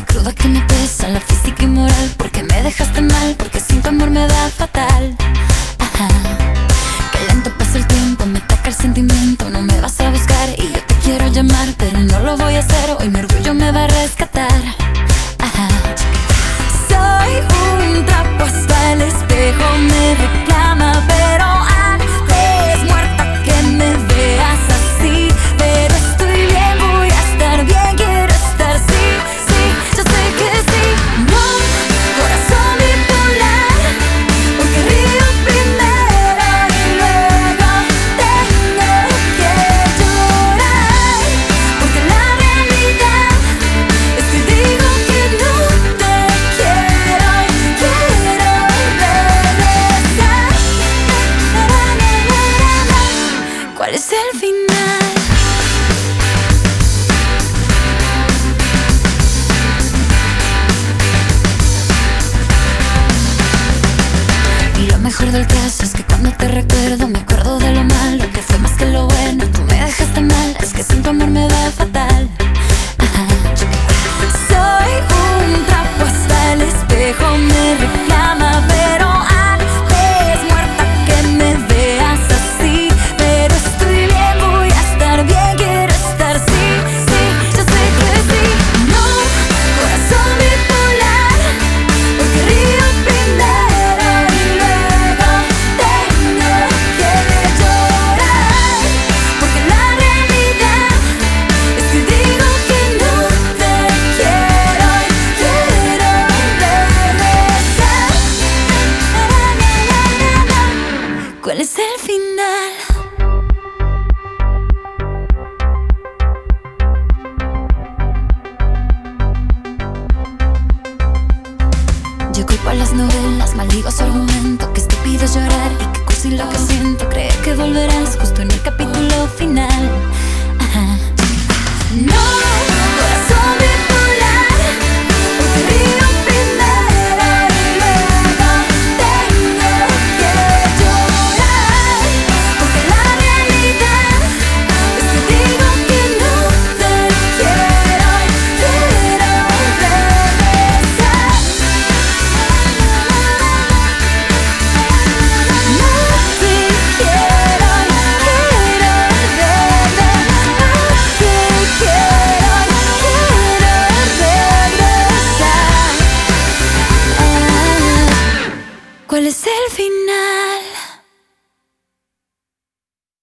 la cruda que me pesa, la física y moral, porque me dejaste mal, porque sin tu amor me da fatal. Ajá. Que lento pasa el tiempo, me ataca el sentimiento. No me vas a buscar y yo te quiero llamar, pero no lo voy a hacer, hoy mi orgullo me va a rescatar. Ajá. Soy un trapo hasta el espejo, me reclama, pero antes muerta que me veas así. Pero estoy bien, voy a estar bien, quiero estar, sí, sí, yo sé que sí. No, corazón bipolar, porque río primero y luego tengo que llorar, porque la realidad es que digo que no te quiero y quiero regresar. ¿Cuál es el final? Y lo mejor del caso es que cuando te recuerdo me acuerdo de lo malo, que fue más que lo bueno. Tú me dejaste mal, es que sin tu amor me va fatal. Ajá. Soy un trapo hasta el espejo, me reclama, pero antes muerta que me veas así. Pero estoy bien, voy a estar bien, quiero estar, sí, sí, yo sé que sí. No, corazón bipolar, porque río primero y luego tengo que llorar, porque la realidad es que digo que no te quiero y quiero regresar. ¿Cuál es el final? Yo culpo a las novelas, maldigo su argumento, que estúpido es llorar y que cursi lo que siento. Creer que volverás justo en el capítulo final. Ajá. No, corazón bipolar, porque río primero y luego tengo que llorar, porque la realidad es que digo que no te quiero y quiero regresar. No te quiero y quiero regresar. No te quiero y quiero regresar. ¿Cuál es el final?